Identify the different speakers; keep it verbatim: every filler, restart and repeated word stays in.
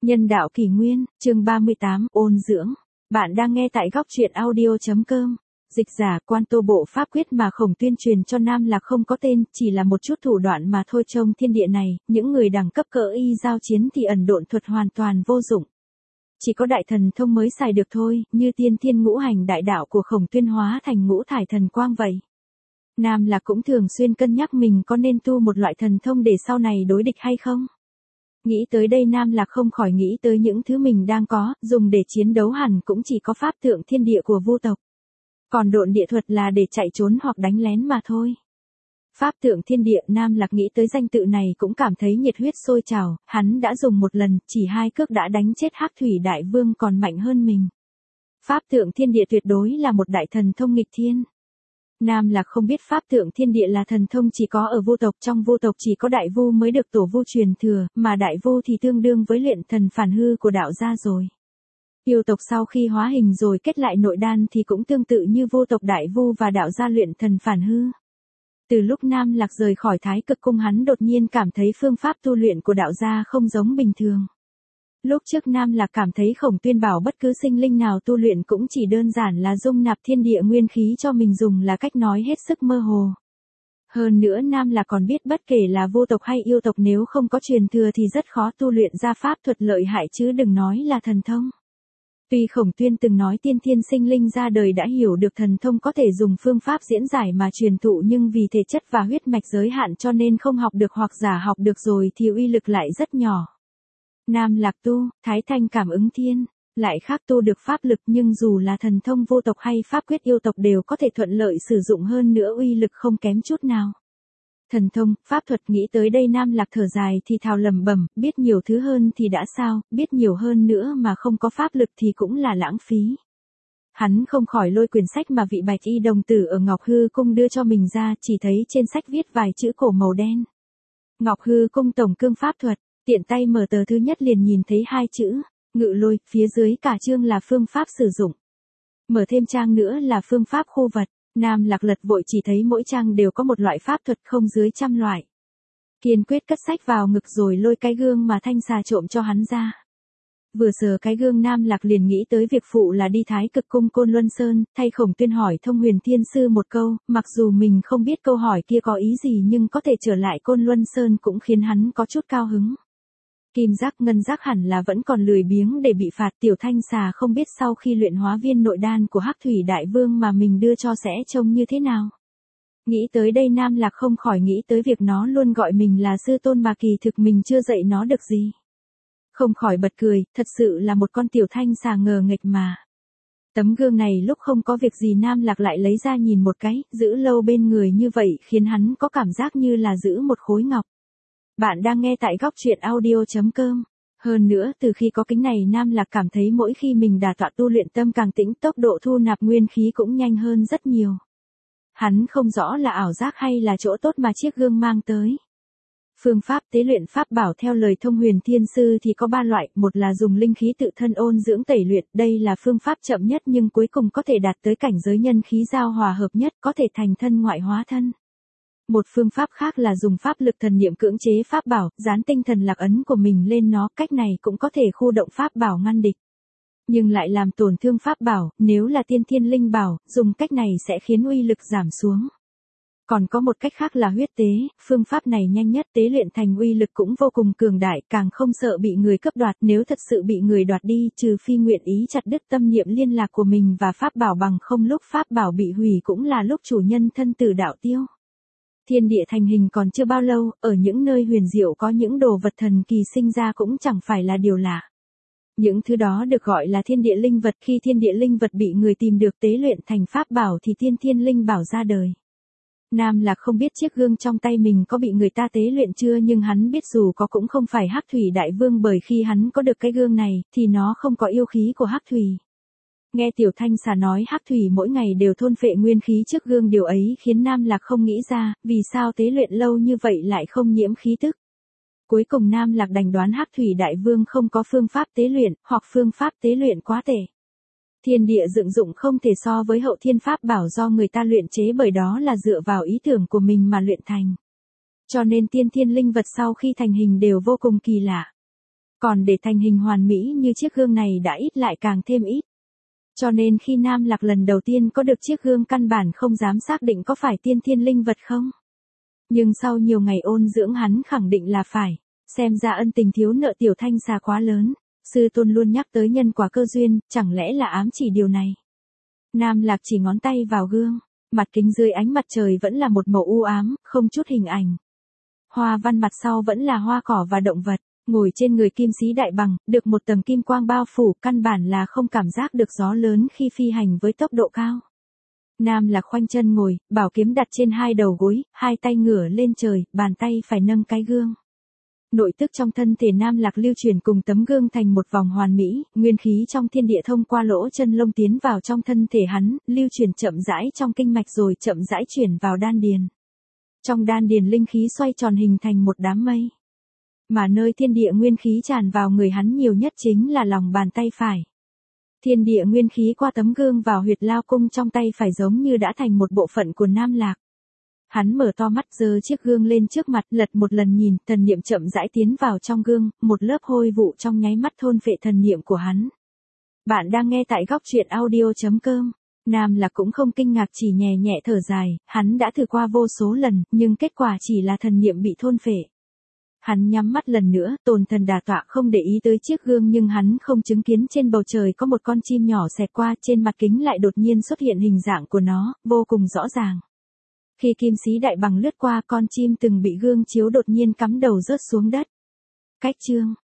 Speaker 1: Nhân đạo kỷ nguyên, chương ba mươi tám, ôn dưỡng. Bạn đang nghe tại góc truyện audio.com. Dịch giả, quan tô bộ pháp quyết mà Khổng Tuyên truyền cho Nam Lạc không có tên, chỉ là một chút thủ đoạn mà thôi. Trong thiên địa này, những người đẳng cấp cỡ y giao chiến thì ẩn độn thuật hoàn toàn vô dụng. Chỉ có đại thần thông mới xài được thôi, như tiên thiên ngũ hành đại đạo của Khổng Tuyên hóa thành ngũ thải thần quang vậy. Nam Lạc cũng thường xuyên cân nhắc mình có nên tu một loại thần thông để sau này đối địch hay không. Nghĩ tới đây Nam Lạc không khỏi nghĩ tới những thứ mình đang có, dùng để chiến đấu hẳn cũng chỉ có pháp tượng thiên địa của Vu tộc. Còn độn địa thuật là để chạy trốn hoặc đánh lén mà thôi. Pháp tượng thiên địa, Nam Lạc nghĩ tới danh tự này cũng cảm thấy nhiệt huyết sôi trào, hắn đã dùng một lần, chỉ hai cước đã đánh chết Hắc Thủy Đại Vương còn mạnh hơn mình. Pháp tượng thiên địa tuyệt đối là một đại thần thông nghịch thiên. Nam Lạc không biết pháp tượng thiên địa là thần thông chỉ có ở Vu tộc, trong Vu tộc chỉ có đại vu mới được tổ vu truyền thừa, mà đại vu thì tương đương với luyện thần phản hư của đạo gia rồi. Yêu tộc sau khi hóa hình rồi kết lại nội đan thì cũng tương tự như Vu tộc đại vu và đạo gia luyện thần phản hư. Từ lúc Nam Lạc rời khỏi Thái Cực Cung hắn đột nhiên cảm thấy phương pháp tu luyện của đạo gia không giống bình thường. Lúc trước Nam Lạc cảm thấy Khổng Tuyên bảo bất cứ sinh linh nào tu luyện cũng chỉ đơn giản là dung nạp thiên địa nguyên khí cho mình dùng là cách nói hết sức mơ hồ. Hơn nữa Nam Lạc còn biết bất kể là vô tộc hay yêu tộc nếu không có truyền thừa thì rất khó tu luyện ra pháp thuật lợi hại chứ đừng nói là thần thông. Tuy Khổng Tuyên từng nói tiên thiên sinh linh ra đời đã hiểu được thần thông có thể dùng phương pháp diễn giải mà truyền thụ nhưng vì thể chất và huyết mạch giới hạn cho nên không học được hoặc giả học được rồi thì uy lực lại rất nhỏ. Nam Lạc tu, thái thanh cảm ứng thiên, lại khác tu được pháp lực nhưng dù là thần thông vô tộc hay pháp quyết yêu tộc đều có thể thuận lợi sử dụng hơn nữa uy lực không kém chút nào. Thần thông, pháp thuật nghĩ tới đây Nam Lạc thở dài thì thào lẩm bẩm, biết nhiều thứ hơn thì đã sao, biết nhiều hơn nữa mà không có pháp lực thì cũng là lãng phí. Hắn không khỏi lôi quyển sách mà vị bạch y đồng tử ở Ngọc Hư Cung đưa cho mình ra, chỉ thấy trên sách viết vài chữ cổ màu đen. Ngọc Hư Cung tổng cương pháp thuật. Tiện tay mở tờ thứ nhất liền nhìn thấy hai chữ, ngự lôi, phía dưới cả chương là phương pháp sử dụng. Mở thêm trang nữa là phương pháp khu vật, Nam Lạc lật vội chỉ thấy mỗi trang đều có một loại pháp thuật không dưới trăm loại. Kiên quyết cất sách vào ngực rồi lôi cái gương mà Thanh Xà trộm cho hắn ra. Vừa sờ cái gương Nam Lạc liền nghĩ tới việc phụ là đi Thái Cực Cung Côn Luân Sơn, thay Khổng Tuyên hỏi Thông Huyền Thiên Sư một câu, mặc dù mình không biết câu hỏi kia có ý gì nhưng có thể trở lại Côn Luân Sơn cũng khiến hắn có chút cao hứng. Kim giác ngân giác hẳn là vẫn còn lười biếng để bị phạt. Tiểu Thanh Xà không biết sau khi luyện hóa viên nội đan của Hắc Thủy Đại Vương mà mình đưa cho sẽ trông như thế nào. Nghĩ tới đây Nam Lạc không khỏi nghĩ tới việc nó luôn gọi mình là sư tôn mà kỳ thực mình chưa dạy nó được gì. Không khỏi bật cười, thật sự là một con Tiểu Thanh Xà ngờ nghệch mà. Tấm gương này lúc không có việc gì Nam Lạc lại lấy ra nhìn một cái, giữ lâu bên người như vậy khiến hắn có cảm giác như là giữ một khối ngọc. Bạn đang nghe tại góc truyện audio.com. Hơn nữa từ khi có kính này Nam Lạc cảm thấy mỗi khi mình đả tọa tu luyện tâm càng tĩnh tốc độ thu nạp nguyên khí cũng nhanh hơn rất nhiều. Hắn không rõ là ảo giác hay là chỗ tốt mà chiếc gương mang tới. Phương pháp tế luyện pháp bảo theo lời Thông Huyền Thiên Sư thì có ba loại, một là dùng linh khí tự thân ôn dưỡng tẩy luyện, đây là phương pháp chậm nhất nhưng cuối cùng có thể đạt tới cảnh giới nhân khí giao hòa hợp nhất, có thể thành thân ngoại hóa thân. Một phương pháp khác là dùng pháp lực thần niệm cưỡng chế pháp bảo, dán tinh thần lạc ấn của mình lên nó, cách này cũng có thể khu động pháp bảo ngăn địch. Nhưng lại làm tổn thương pháp bảo, nếu là tiên thiên linh bảo, dùng cách này sẽ khiến uy lực giảm xuống. Còn có một cách khác là huyết tế, phương pháp này nhanh nhất tế luyện thành uy lực cũng vô cùng cường đại, càng không sợ bị người cướp đoạt, nếu thật sự bị người đoạt đi, trừ phi nguyện ý chặt đứt tâm niệm liên lạc của mình và pháp bảo bằng không lúc pháp bảo bị hủy cũng là lúc chủ nhân thân tử đạo tiêu. Thiên địa thành hình còn chưa bao lâu, ở những nơi huyền diệu có những đồ vật thần kỳ sinh ra cũng chẳng phải là điều lạ. Những thứ đó được gọi là thiên địa linh vật, khi thiên địa linh vật bị người tìm được tế luyện thành pháp bảo thì tiên thiên linh bảo ra đời. Nam Lạc không biết chiếc gương trong tay mình có bị người ta tế luyện chưa nhưng hắn biết dù có cũng không phải Hắc Thủy Đại Vương bởi khi hắn có được cái gương này thì nó không có yêu khí của Hắc Thủy. Nghe Tiểu Thanh Xà nói Hắc Thủy mỗi ngày đều thôn phệ nguyên khí trước gương, điều ấy khiến Nam Lạc không nghĩ ra, vì sao tế luyện lâu như vậy lại không nhiễm khí tức. Cuối cùng Nam Lạc đành đoán Hắc Thủy Đại Vương không có phương pháp tế luyện, hoặc phương pháp tế luyện quá tệ. Thiên địa dựng dụng không thể so với hậu thiên pháp bảo do người ta luyện chế bởi đó là dựa vào ý tưởng của mình mà luyện thành. Cho nên tiên thiên linh vật sau khi thành hình đều vô cùng kỳ lạ. Còn để thành hình hoàn mỹ như chiếc gương này đã ít lại càng thêm ít. Cho nên khi Nam Lạc lần đầu tiên có được chiếc gương căn bản không dám xác định có phải tiên thiên linh vật không. Nhưng sau nhiều ngày ôn dưỡng hắn khẳng định là phải. Xem ra ân tình thiếu nợ Tiểu Thanh Xà quá lớn. Sư tôn luôn nhắc tới nhân quả cơ duyên, chẳng lẽ là ám chỉ điều này. Nam Lạc chỉ ngón tay vào gương. Mặt kính dưới ánh mặt trời vẫn là một màu u ám, không chút hình ảnh. Hoa văn mặt sau vẫn là hoa cỏ và động vật. Ngồi trên người kim sĩ đại bằng, được một tầng kim quang bao phủ, căn bản là không cảm giác được gió lớn khi phi hành với tốc độ cao. Nam Lạc khoanh chân ngồi, bảo kiếm đặt trên hai đầu gối, hai tay ngửa lên trời, bàn tay phải nâng cái gương. Nội tức trong thân thể Nam Lạc lưu chuyển cùng tấm gương thành một vòng hoàn mỹ, nguyên khí trong thiên địa thông qua lỗ chân lông tiến vào trong thân thể hắn, lưu chuyển chậm rãi trong kinh mạch rồi chậm rãi chuyển vào đan điền. Trong đan điền linh khí xoay tròn hình thành một đám mây. Mà nơi thiên địa nguyên khí tràn vào người hắn nhiều nhất chính là lòng bàn tay phải. Thiên địa nguyên khí qua tấm gương vào huyệt lao cung trong tay phải giống như đã thành một bộ phận của Nam Lạc. Hắn mở to mắt giơ chiếc gương lên trước mặt, lật một lần nhìn, thần niệm chậm rãi tiến vào trong gương, một lớp hôi vụ trong nháy mắt thôn phệ thần niệm của hắn. Bạn đang nghe tại góc truyện audio chấm com. Nam Lạc cũng không kinh ngạc, chỉ nhẹ nhẹ thở dài, hắn đã thử qua vô số lần, nhưng kết quả chỉ là thần niệm bị thôn phệ. Hắn nhắm mắt lần nữa, tồn thần đả tọa không để ý tới chiếc gương, nhưng hắn không chứng kiến trên bầu trời có một con chim nhỏ xẹt qua, trên mặt kính lại đột nhiên xuất hiện hình dạng của nó, vô cùng rõ ràng. Khi kim sĩ đại bằng lướt qua, con chim từng bị gương chiếu đột nhiên cắm đầu rớt xuống đất. Cách chương